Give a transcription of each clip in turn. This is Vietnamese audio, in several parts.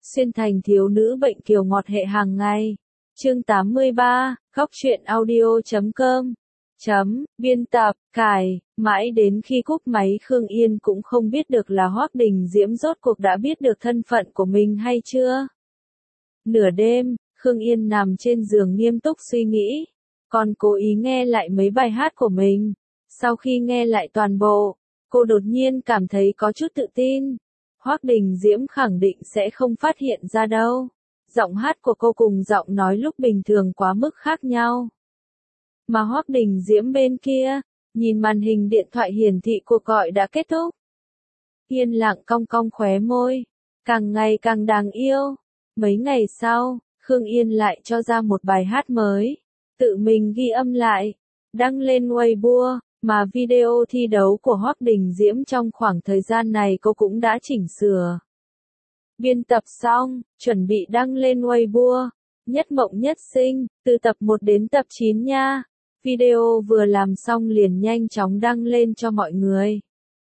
Xuyên thành thiếu nữ bệnh kiều ngọt hệ hàng ngày. Chương 83, Góc truyện audio.com. Biên tập, cài, mãi đến khi cúp máy Khương Yên cũng không biết được là Hoắc Đình Diễm rốt cuộc đã biết được thân phận của mình hay chưa. Nửa đêm, Khương Yên nằm trên giường nghiêm túc suy nghĩ, còn cố ý nghe lại mấy bài hát của mình. Sau khi nghe lại toàn bộ, cô đột nhiên cảm thấy có chút tự tin. Hoắc Đình Diễm khẳng định sẽ không phát hiện ra đâu. Giọng hát của cô cùng giọng nói lúc bình thường quá mức khác nhau. Mà Hoắc Đình Diễm bên kia, nhìn màn hình điện thoại hiển thị cuộc gọi đã kết thúc. Yên lặng cong cong khóe môi, càng ngày càng đáng yêu. Mấy ngày sau, Khương Yên lại cho ra một bài hát mới, tự mình ghi âm lại, đăng lên Weibo, mà video thi đấu của Hoắc Đình Diễm trong khoảng thời gian này cô cũng đã chỉnh sửa. Biên tập xong, chuẩn bị đăng lên Weibo. Nhất Mộng Nhất Sinh, từ tập 1 đến tập 9 nha. Video vừa làm xong liền nhanh chóng đăng lên cho mọi người.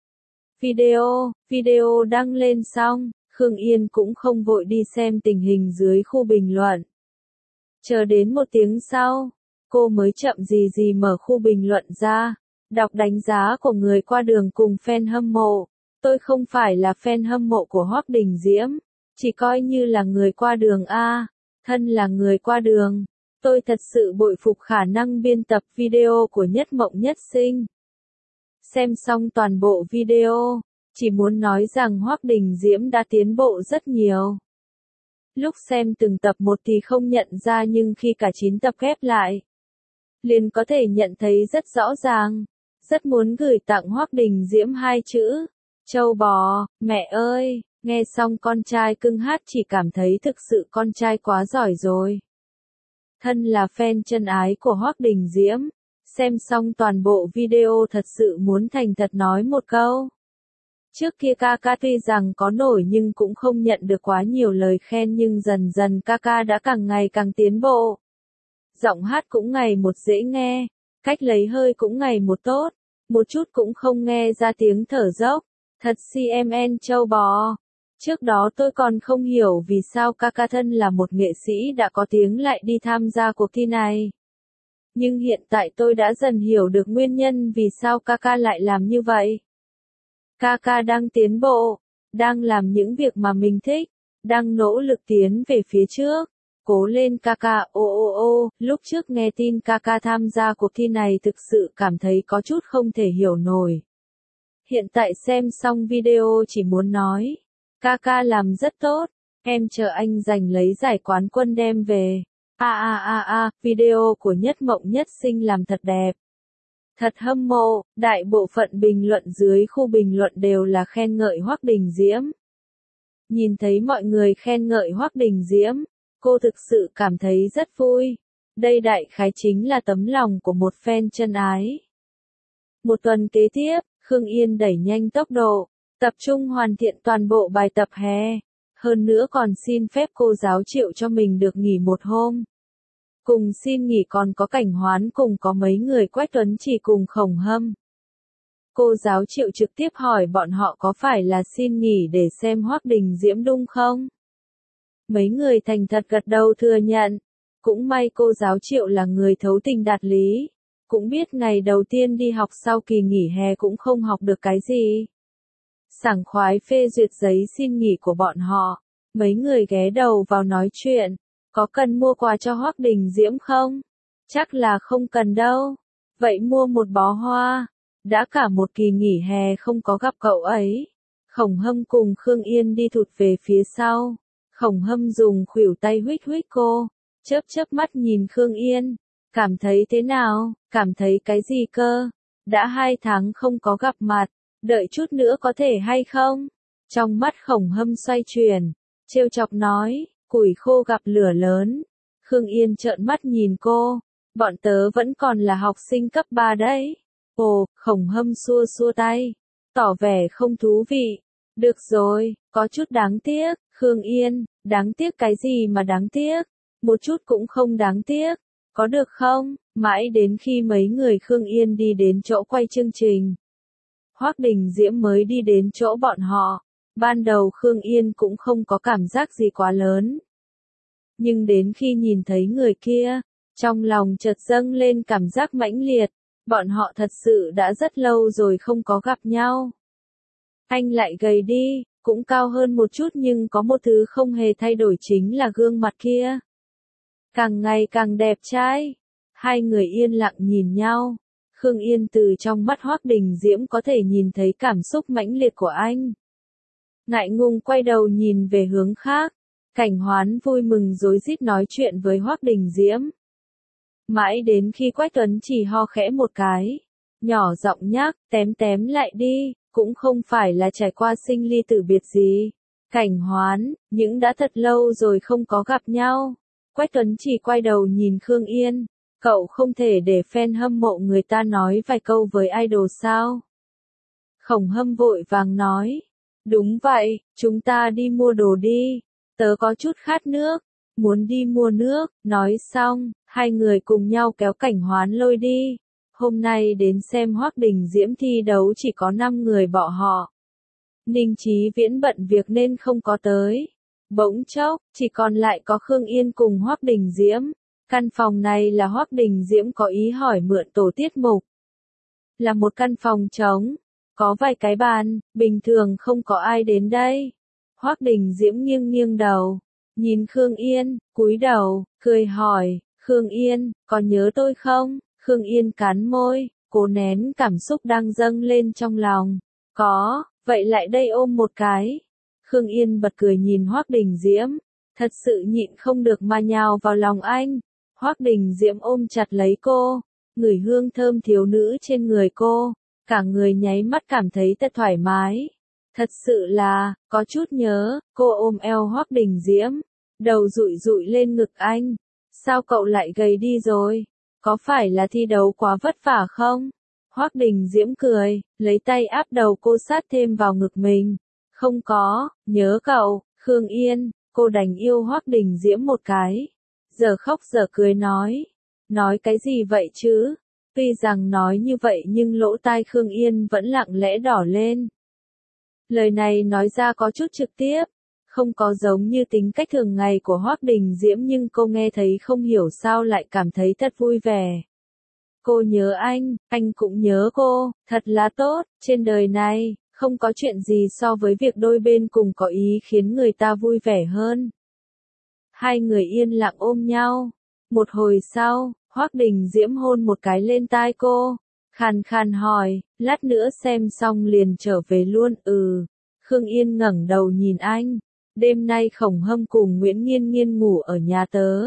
Video đăng lên xong, Khương Yên cũng không vội đi xem tình hình dưới khu bình luận. Chờ đến 1 tiếng sau, cô mới chậm gì mở khu bình luận ra, đọc đánh giá của người qua đường cùng fan hâm mộ. Tôi không phải là fan hâm mộ của Hoắc Đình Diễm, chỉ coi như là người qua đường a. Thân là người qua đường, tôi thật sự bội phục khả năng biên tập video của Nhất Mộng Nhất Sinh. Xem xong toàn bộ video, chỉ muốn nói rằng Hoắc Đình Diễm đã tiến bộ rất nhiều. Lúc xem từng tập 1 thì không nhận ra, nhưng khi cả 9 tập ghép lại, liền có thể nhận thấy rất rõ ràng. Rất muốn gửi tặng Hoắc Đình Diễm 2 chữ, trâu bò. Mẹ ơi, nghe xong con trai cưng hát chỉ cảm thấy thực sự con trai quá giỏi rồi. Thân là fan chân ái của Hoắc Đình Diễm, xem xong toàn bộ video thật sự muốn thành thật nói một câu. Trước kia Kaka tuy rằng có nổi nhưng cũng không nhận được quá nhiều lời khen, nhưng dần dần Kaka đã càng ngày càng tiến bộ. Giọng hát cũng ngày một dễ nghe, cách lấy hơi cũng ngày một tốt, một chút cũng không nghe ra tiếng thở dốc. Thật CMN châu bò. Trước đó tôi còn không hiểu vì sao Kaka thân là một nghệ sĩ đã có tiếng lại đi tham gia cuộc thi này. Nhưng hiện tại tôi đã dần hiểu được nguyên nhân vì sao Kaka lại làm như vậy. Kaka đang tiến bộ, đang làm những việc mà mình thích, đang nỗ lực tiến về phía trước. Cố lên Kaka. Lúc trước nghe tin Kaka tham gia cuộc thi này thực sự cảm thấy có chút không thể hiểu nổi. Hiện tại xem xong video chỉ muốn nói, Kaka làm rất tốt, em chờ anh giành lấy giải quán quân đem về. Video của Nhất Mộng Nhất Sinh làm thật đẹp. Thật hâm mộ, đại bộ phận bình luận dưới khu bình luận đều là khen ngợi Hoắc Đình Diễm. Nhìn thấy mọi người khen ngợi Hoắc Đình Diễm, cô thực sự cảm thấy rất vui. Đây đại khái chính là tấm lòng của một fan chân ái. Một tuần kế tiếp, Khương Yên đẩy nhanh tốc độ, tập trung hoàn thiện toàn bộ bài tập hè. Hơn nữa còn xin phép cô giáo Triệu cho mình được nghỉ 1 hôm. Cùng xin nghỉ còn có Cảnh Hoán cùng có mấy người Quách Tuấn Chỉ cùng Khổng Hâm. Cô giáo Triệu trực tiếp hỏi bọn họ có phải là xin nghỉ để xem Hoắc Đình Diễm đúng không? Mấy người thành thật gật đầu thừa nhận. Cũng may cô giáo Triệu là người thấu tình đạt lý. Cũng biết ngày đầu tiên đi học sau kỳ nghỉ hè cũng không học được cái gì. Sảng khoái phê duyệt giấy xin nghỉ của bọn họ. Mấy người ghé đầu vào nói chuyện. Có cần mua quà cho Hoắc Đình Diễm không? Chắc là không cần đâu. Vậy mua một bó hoa. Đã cả một kỳ nghỉ hè không có gặp cậu ấy. Khổng Hâm cùng Khương Yên đi thụt về phía sau. Khổng Hâm dùng khuỷu tay huých huých cô. Chớp mắt nhìn Khương Yên. Cảm thấy thế nào? Cảm thấy cái gì cơ? Đã 2 tháng không có gặp mặt. Đợi chút nữa có thể hay không? Trong mắt Khổng Hâm xoay chuyển. Trêu chọc nói. Củi khô gặp lửa lớn. Khương Yên trợn mắt nhìn cô. Bọn tớ vẫn còn là học sinh cấp 3 đấy. Ồ, Khổng Hâm xua tay. Tỏ vẻ không thú vị. Được rồi, có chút đáng tiếc. Khương Yên, đáng tiếc cái gì mà đáng tiếc? Một chút cũng không đáng tiếc. Có được không? Mãi đến khi mấy người Khương Yên đi đến chỗ quay chương trình, Hoắc Đình Diễm mới đi đến chỗ bọn họ. Ban đầu Khương Yên cũng không có cảm giác gì quá lớn. Nhưng đến khi nhìn thấy người kia, trong lòng chợt dâng lên cảm giác mãnh liệt, bọn họ thật sự đã rất lâu rồi không có gặp nhau. Anh lại gầy đi, cũng cao hơn một chút nhưng có một thứ không hề thay đổi chính là gương mặt kia. Càng ngày càng đẹp trai. Hai người yên lặng nhìn nhau. Khương Yên từ trong mắt Hoắc Đình Diễm có thể nhìn thấy cảm xúc mãnh liệt của anh. Ngại ngùng quay đầu nhìn về hướng khác. Cảnh Hoán vui mừng rối rít nói chuyện với Hoắc Đình Diễm. Mãi đến khi Quách Tuấn chỉ ho khẽ một cái. Nhỏ giọng nhắc, tém lại đi, cũng không phải là trải qua sinh ly tử biệt gì. Cảnh Hoán, những đã thật lâu rồi không có gặp nhau. Quách Tuấn chỉ quay đầu nhìn Khương Yên. Cậu không thể để fan hâm mộ người ta nói vài câu với idol sao? Khổng Hâm vội vàng nói. Đúng vậy, chúng ta đi mua đồ đi. Tớ có chút khát nước. Muốn đi mua nước. Nói xong, hai người cùng nhau kéo Cảnh Hoán lôi đi. Hôm nay đến xem Hoắc Đình Diễm thi đấu chỉ có 5 người bọn họ. Ninh Chí Viễn bận việc nên không có tới. Bỗng chốc, chỉ còn lại có Khương Yên cùng Hoắc Đình Diễm. Căn phòng này là Hoắc Đình Diễm có ý hỏi mượn tổ tiết mục. Là một căn phòng trống, có vài cái bàn, bình thường không có ai đến đây. Hoắc Đình Diễm nghiêng nghiêng đầu, nhìn Khương Yên, cúi đầu, cười hỏi, Khương Yên, có nhớ tôi không? Khương Yên cắn môi, cố nén cảm xúc đang dâng lên trong lòng. Có, vậy lại đây ôm một cái. Khương Yên bật cười nhìn Hoắc Đình Diễm, thật sự nhịn không được mà nhào vào lòng anh. Hoắc Đình Diễm ôm chặt lấy cô, ngửi hương thơm thiếu nữ trên người cô, cả người nháy mắt cảm thấy thật thoải mái. Thật sự là, có chút nhớ, cô ôm eo Hoắc Đình Diễm, đầu dụi dụi lên ngực anh. Sao cậu lại gầy đi rồi? Có phải là thi đấu quá vất vả không? Hoắc Đình Diễm cười, lấy tay áp đầu cô sát thêm vào ngực mình. Không có, nhớ cậu, Khương Yên, cô đành yêu Hoắc Đình Diễm một cái. Giờ khóc giờ cười nói cái gì vậy chứ? Tuy rằng nói như vậy nhưng lỗ tai Khương Yên vẫn lặng lẽ đỏ lên. Lời này nói ra có chút trực tiếp, không có giống như tính cách thường ngày của Hoắc Đình Diễm nhưng cô nghe thấy không hiểu sao lại cảm thấy thật vui vẻ. Cô nhớ anh cũng nhớ cô, thật là tốt, trên đời này, không có chuyện gì so với việc đôi bên cùng có ý khiến người ta vui vẻ hơn. Hai người yên lặng ôm nhau. Một hồi sau, Hoắc Đình Diễm hôn một cái lên tai cô. Khàn khàn hỏi, lát nữa xem xong liền trở về luôn. Khương Yên ngẩng đầu nhìn anh. Đêm nay Khổng Hâm cùng Nguyễn Nghiên Nghiên ngủ ở nhà tớ.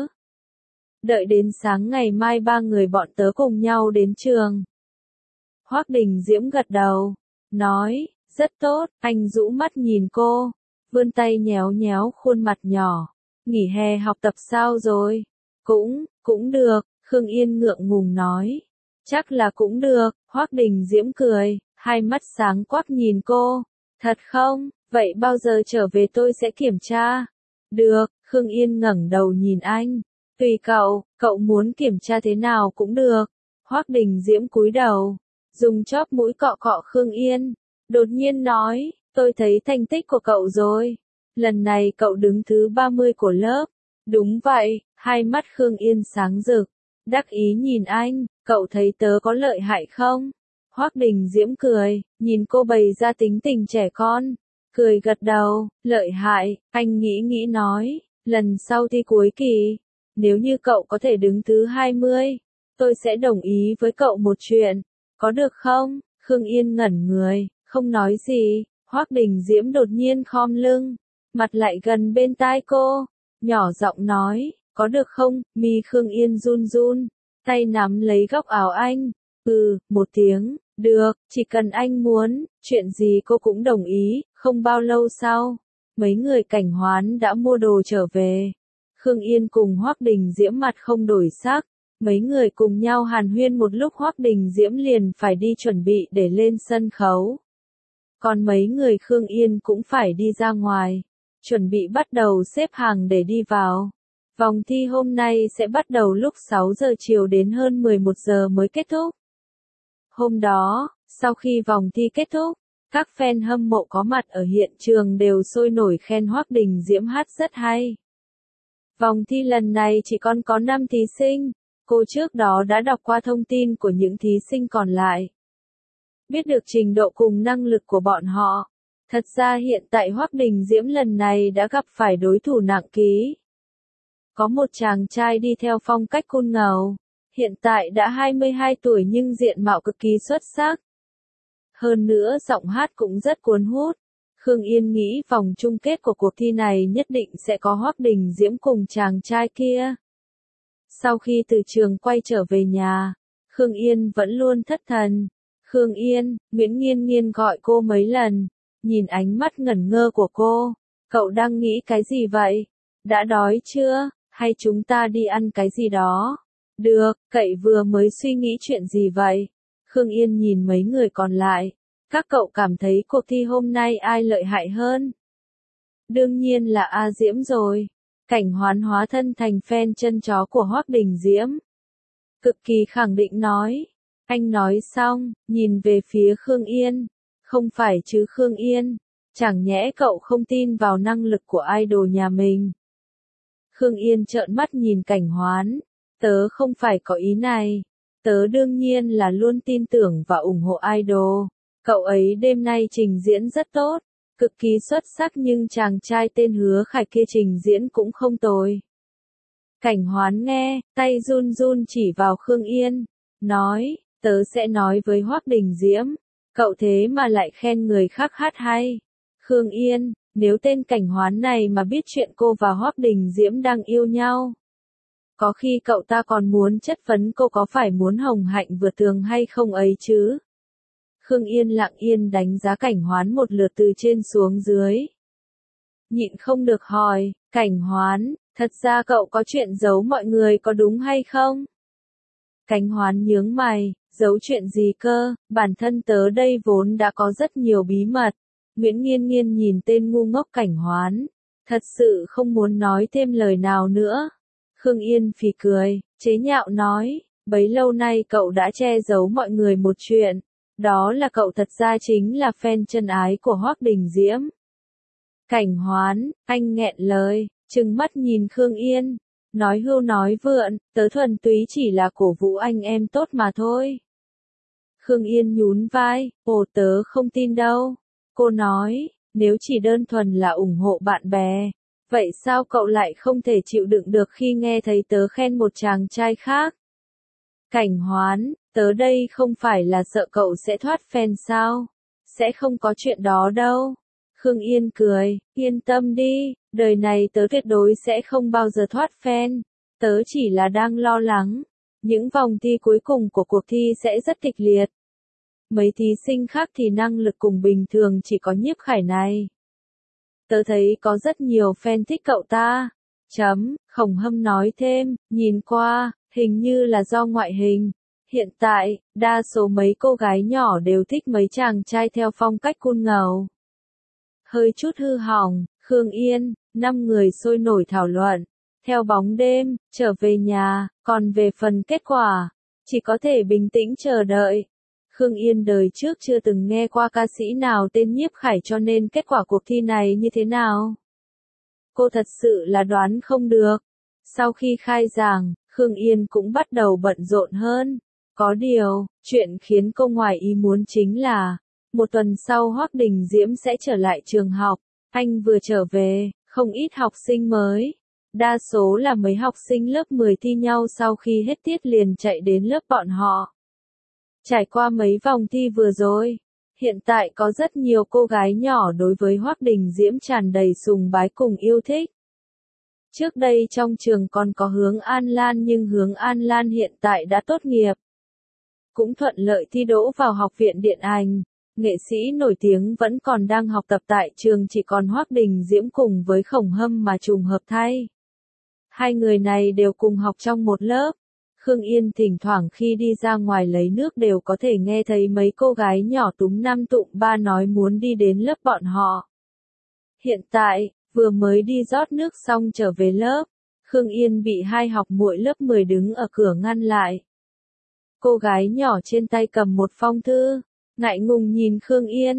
Đợi đến sáng ngày mai ba người bọn tớ cùng nhau đến trường. Hoắc Đình Diễm gật đầu, nói, rất tốt. Anh rũ mắt nhìn cô, vươn tay nhéo nhéo khuôn mặt nhỏ. Nghỉ hè học tập sao rồi? Cũng được, Khương Yên ngượng ngùng nói. Chắc là cũng được, Hoắc Đình Diễm cười, hai mắt sáng quắc nhìn cô. Thật không? Vậy bao giờ trở về tôi sẽ kiểm tra. Được, Khương Yên ngẩng đầu nhìn anh. Tùy cậu muốn kiểm tra thế nào cũng được. Hoắc Đình Diễm cúi đầu, dùng chóp mũi cọ cọ Khương Yên. Đột nhiên nói, tôi thấy thành tích của cậu rồi. Lần này cậu đứng thứ 30 của lớp. Đúng vậy, hai mắt Khương Yên sáng rực. Đắc ý nhìn anh, cậu thấy tớ có lợi hại không? Hoắc Đình Diễm cười, nhìn cô bày ra tính tình trẻ con. Cười gật đầu, lợi hại, anh nghĩ nói, lần sau thi cuối kỳ, nếu như cậu có thể đứng thứ 20, tôi sẽ đồng ý với cậu một chuyện, có được không? Khương Yên ngẩn người, không nói gì. Hoắc Đình Diễm đột nhiên khom lưng, mặt lại gần bên tai cô, nhỏ giọng nói, có được không? Mi Khương Yên run run, tay nắm lấy góc áo anh. Một tiếng, được, chỉ cần anh muốn, chuyện gì cô cũng đồng ý. Không bao lâu sau, mấy người Cảnh Hoán đã mua đồ trở về. Khương Yên cùng Hoắc Đình Diễm mặt không đổi sắc, mấy người cùng nhau hàn huyên một lúc Hoắc Đình Diễm liền phải đi chuẩn bị để lên sân khấu. Còn mấy người Khương Yên cũng phải đi ra ngoài, chuẩn bị bắt đầu xếp hàng để đi vào. Vòng thi hôm nay sẽ bắt đầu lúc 6 giờ chiều đến hơn 11 giờ mới kết thúc. Hôm đó, sau khi vòng thi kết thúc, Các fan hâm mộ có mặt ở hiện trường đều sôi nổi khen Hoắc Đình Diễm hát rất hay. Vòng thi lần này chỉ còn có 5 thí sinh, cô trước đó đã đọc qua thông tin của những thí sinh còn lại. Biết được trình độ cùng năng lực của bọn họ. Thật ra hiện tại Hoắc Đình Diễm lần này đã gặp phải đối thủ nặng ký. Có một chàng trai đi theo phong cách cool ngầu, hiện tại đã 22 tuổi nhưng diện mạo cực kỳ xuất sắc. Hơn nữa giọng hát cũng rất cuốn hút. Khương Yên nghĩ vòng chung kết của cuộc thi này nhất định sẽ có Hoắc Đình Diễm cùng chàng trai kia. Sau khi từ trường quay trở về nhà, Khương Yên vẫn luôn thất thần. Khương Yên, Nguyễn Nghiên Nghiên gọi cô mấy lần, nhìn ánh mắt ngẩn ngơ của cô. Cậu đang nghĩ cái gì vậy? Đã đói chưa? Hay chúng ta đi ăn cái gì đó? Được, cậy vừa mới suy nghĩ chuyện gì vậy? Khương Yên nhìn mấy người còn lại. Các cậu cảm thấy cuộc thi hôm nay ai lợi hại hơn? Đương nhiên là A Diễm rồi. Cảnh Hoán hóa thân thành fan chân chó của Hoắc Đình Diễm. Cực kỳ khẳng định nói. Anh nói xong, nhìn về phía Khương Yên. Không phải chứ Khương Yên. Chẳng nhẽ cậu không tin vào năng lực của idol nhà mình. Khương Yên trợn mắt nhìn Cảnh Hoán. Tớ không phải có ý này. Tớ đương nhiên là luôn tin tưởng và ủng hộ idol. Cậu ấy đêm nay trình diễn rất tốt. Cực kỳ xuất sắc nhưng chàng trai tên Hứa Khải kia trình diễn cũng không tồi. Cảnh Hoán nghe, tay run run chỉ vào Khương Yên. Nói, tớ sẽ nói với Hoắc Đình Diễm. Cậu thế mà lại khen người khác hát hay. Khương Yên, nếu tên Cảnh Hoán này mà biết chuyện cô và Hoắc Đình Diễm đang yêu nhau. Có khi cậu ta còn muốn chất vấn cô có phải muốn hồng hạnh vượt tường hay không ấy chứ. Khương Yên lặng yên đánh giá Cảnh Hoán một lượt từ trên xuống dưới. Nhịn không được hỏi, Cảnh Hoán, thật ra cậu có chuyện giấu mọi người có đúng hay không? Cảnh Hoán nhướng mày, giấu chuyện gì cơ, bản thân tớ đây vốn đã có rất nhiều bí mật. Nguyễn Nghiên Nghiên nhìn tên ngu ngốc Cảnh Hoán, thật sự không muốn nói thêm lời nào nữa. Khương Yên phì cười, chế nhạo nói, bấy lâu nay cậu đã che giấu mọi người một chuyện. Đó là cậu thật ra chính là fan chân ái của Hoắc Đình Diễm. Cảnh Hoán, anh nghẹn lời, trừng mắt nhìn Khương Yên. Nói hưu nói vượn, tớ thuần túy chỉ là cổ vũ anh em tốt mà thôi. Khương Yên nhún vai, ồ tớ không tin đâu. Cô nói, nếu chỉ đơn thuần là ủng hộ bạn bè, vậy sao cậu lại không thể chịu đựng được khi nghe thấy tớ khen một chàng trai khác? Cảnh Hoán, tớ đây không phải là sợ cậu sẽ thoát fan sao? Sẽ không có chuyện đó đâu. Khương Yên cười, yên tâm đi, đời này tớ tuyệt đối sẽ không bao giờ thoát fan. Tớ chỉ là đang lo lắng. Những vòng thi cuối cùng của cuộc thi sẽ rất kịch liệt. Mấy thí sinh khác thì năng lực cùng bình thường chỉ có Nhiếp Khải này. Tớ thấy có rất nhiều fan thích cậu ta. Khổng Hâm nói thêm, nhìn qua, hình như là do ngoại hình. Hiện tại, đa số mấy cô gái nhỏ đều thích mấy chàng trai theo phong cách cool ngầu. Hơi chút hư hỏng, Khương Yên, 5 người sôi nổi thảo luận. Theo bóng đêm, trở về nhà, còn về phần kết quả, chỉ có thể bình tĩnh chờ đợi. Khương Yên đời trước chưa từng nghe qua ca sĩ nào tên Nhiếp Khải cho nên kết quả cuộc thi này như thế nào. Cô thật sự là đoán không được. Sau khi khai giảng, Khương Yên cũng bắt đầu bận rộn hơn. Có điều, chuyện khiến cô ngoài ý muốn chính là, một tuần sau Hoắc Đình Diễm sẽ trở lại trường học. Anh vừa trở về, không ít học sinh mới. Đa số là mấy học sinh lớp 10 thi nhau sau khi hết tiết liền chạy đến lớp bọn họ. Trải qua mấy vòng thi vừa rồi, hiện tại có rất nhiều cô gái nhỏ đối với Hoắc Đình Diễm tràn đầy sùng bái cùng yêu thích. Trước đây trong trường còn có Hướng An Lan nhưng Hướng An Lan hiện tại đã tốt nghiệp. Cũng thuận lợi thi đỗ vào Học viện Điện ảnh. Nghệ sĩ nổi tiếng vẫn còn đang học tập tại trường chỉ còn Hoắc Đình Diễm cùng với Khổng Hâm mà trùng hợp thay. Hai người này đều cùng học trong một lớp. Khương Yên thỉnh thoảng khi đi ra ngoài lấy nước đều có thể nghe thấy mấy cô gái nhỏ túm năm tụm ba nói muốn đi đến lớp bọn họ. Hiện tại, vừa mới đi rót nước xong trở về lớp, Khương Yên bị hai học muội lớp 10 đứng ở cửa ngăn lại. Cô gái nhỏ trên tay cầm một phong thư, ngại ngùng nhìn Khương Yên.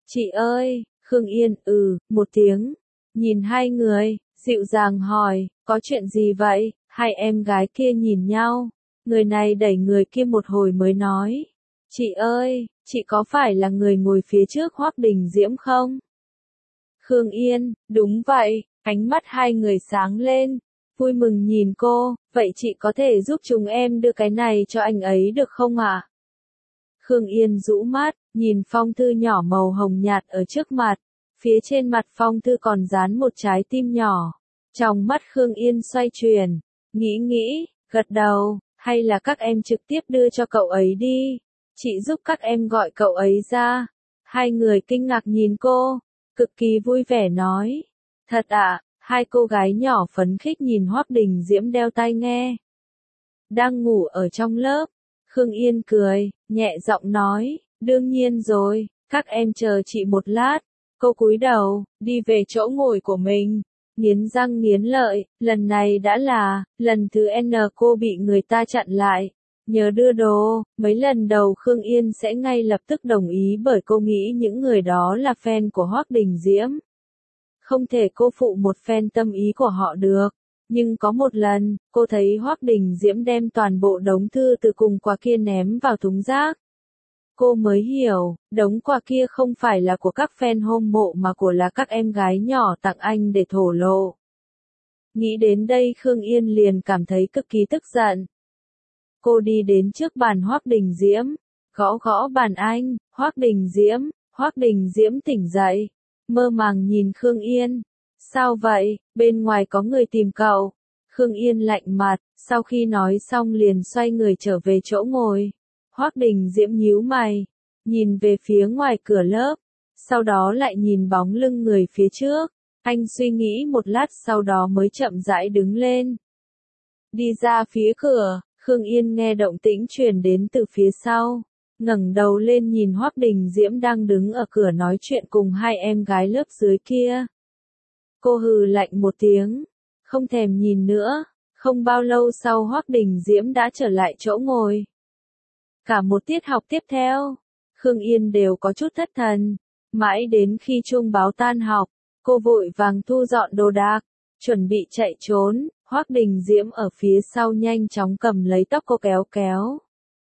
Chị ơi, Khương Yên, một tiếng. Nhìn hai người, dịu dàng hỏi, có chuyện gì vậy? Hai em gái kia nhìn nhau. Người này đẩy người kia một hồi mới nói. Chị ơi, chị có phải là người ngồi phía trước Hoắc Đình Diễm không? Khương Yên, đúng vậy, ánh mắt hai người sáng lên. Vui mừng nhìn cô, vậy chị có thể giúp chúng em đưa cái này cho anh ấy được không ạ? Khương Yên rũ mắt, nhìn phong thư nhỏ màu hồng nhạt ở trước mặt. Phía trên mặt phong thư còn dán một trái tim nhỏ. Trong mắt Khương Yên xoay chuyển, nghĩ, gật đầu, hay là các em trực tiếp đưa cho cậu ấy đi. Chị giúp các em gọi cậu ấy ra. Hai người kinh ngạc nhìn cô, cực kỳ vui vẻ nói. Thật ạ, hai cô gái nhỏ phấn khích nhìn Hoắc Đình Diễm đeo tai nghe. Đang ngủ ở trong lớp, Khương Yên cười, nhẹ giọng nói, đương nhiên rồi, các em chờ chị một lát. Cô cúi đầu, đi về chỗ ngồi của mình, nghiến răng nghiến lợi, lần này đã là, lần thứ N cô bị người ta chặn lại. Nhớ đưa đồ, mấy lần đầu Khương Yên sẽ ngay lập tức đồng ý bởi cô nghĩ những người đó là fan của Hoắc Đình Diễm. Không thể cô phụ một fan tâm ý của họ được. Nhưng có một lần, cô thấy Hoắc Đình Diễm đem toàn bộ đống thư từ cùng quà kia ném vào thùng rác. Cô mới hiểu, đống quà kia không phải là của các fan hâm mộ mà là các em gái nhỏ tặng anh để thổ lộ. Nghĩ đến đây Khương Yên liền cảm thấy cực kỳ tức giận. Cô đi đến trước bàn Hoắc Đình Diễm, gõ bàn anh, Hoắc Đình Diễm tỉnh dậy, mơ màng nhìn Khương Yên. Sao vậy, bên ngoài có người tìm cậu. Khương Yên lạnh mặt, sau khi nói xong liền xoay người trở về chỗ ngồi. Hoắc Đình Diễm nhíu mày, nhìn về phía ngoài cửa lớp, sau đó lại nhìn bóng lưng người phía trước. Anh suy nghĩ một lát sau đó mới chậm rãi đứng lên. Đi ra phía cửa, Khương Yên nghe động tĩnh truyền đến từ phía sau. Ngẩng đầu lên nhìn Hoắc Đình Diễm đang đứng ở cửa nói chuyện cùng hai em gái lớp dưới kia. Cô hừ lạnh một tiếng, không thèm nhìn nữa. Không bao lâu sau Hoắc Đình Diễm đã trở lại chỗ ngồi. Cả một tiết học tiếp theo, Khương Yên đều có chút thất thần. Mãi đến khi chuông báo tan học, cô vội vàng thu dọn đồ đạc, chuẩn bị chạy trốn. Hoắc Đình Diễm ở phía sau nhanh chóng cầm lấy tóc cô kéo.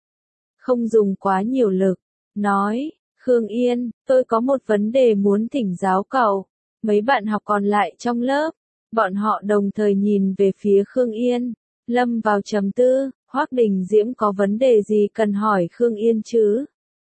Không dùng quá nhiều lực, nói, Khương Yên, tôi có một vấn đề muốn thỉnh giáo cậu. Mấy bạn học còn lại trong lớp, bọn họ đồng thời nhìn về phía Khương Yên, lâm vào trầm tư. Hoắc Đình Diễm có vấn đề gì cần hỏi Khương Yên chứ?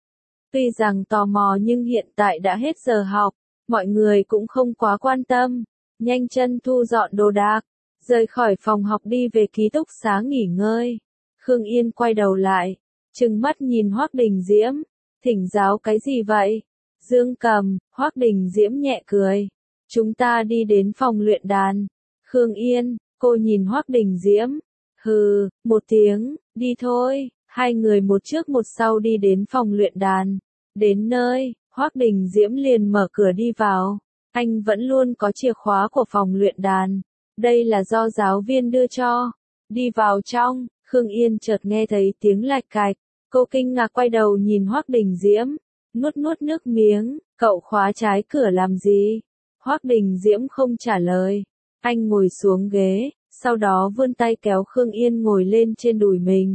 Tuy rằng tò mò nhưng hiện tại đã hết giờ học, mọi người cũng không quá quan tâm, nhanh chân thu dọn đồ đạc, rời khỏi phòng học đi về ký túc xá nghỉ ngơi. Khương Yên quay đầu lại, trừng mắt nhìn Hoắc Đình Diễm, thỉnh giáo cái gì vậy? Dương cầm, Hoắc Đình Diễm nhẹ cười, chúng ta đi đến phòng luyện đàn. Khương Yên, cô nhìn Hoắc Đình Diễm, hừ, một tiếng, đi thôi. Hai người một trước một sau đi đến phòng luyện đàn. Đến nơi, Hoắc Đình Diễm liền mở cửa đi vào. Anh vẫn luôn có chìa khóa của phòng luyện đàn. Đây là do giáo viên đưa cho. Đi vào trong, Khương Yên chợt nghe thấy tiếng lạch cạch. Cô kinh ngạc quay đầu nhìn Hoắc Đình Diễm. Nuốt nước miếng, cậu khóa trái cửa làm gì? Hoắc Đình Diễm không trả lời. Anh ngồi xuống ghế, sau đó vươn tay kéo Khương Yên ngồi lên trên đùi mình.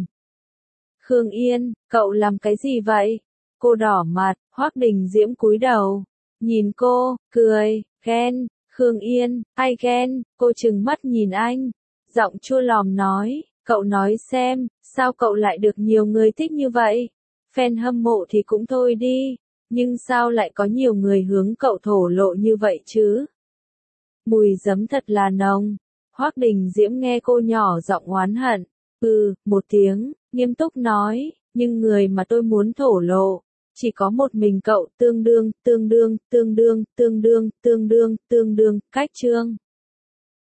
Khương Yên, cậu làm cái gì vậy? Cô đỏ mặt, Hoắc Đình Diễm cúi đầu, nhìn cô, cười, ghen. Khương Yên, ai ghen? Cô trừng mắt nhìn anh, giọng chua lòm nói, cậu nói xem, sao cậu lại được nhiều người thích như vậy? Fan hâm mộ thì cũng thôi đi, nhưng sao lại có nhiều người hướng cậu thổ lộ như vậy chứ? Mùi giấm thật là nồng. Hoắc Đình Diễm nghe cô nhỏ giọng oán hận, một tiếng, nghiêm túc nói, nhưng người mà tôi muốn thổ lộ, chỉ có một mình cậu, tương đương, cách chương.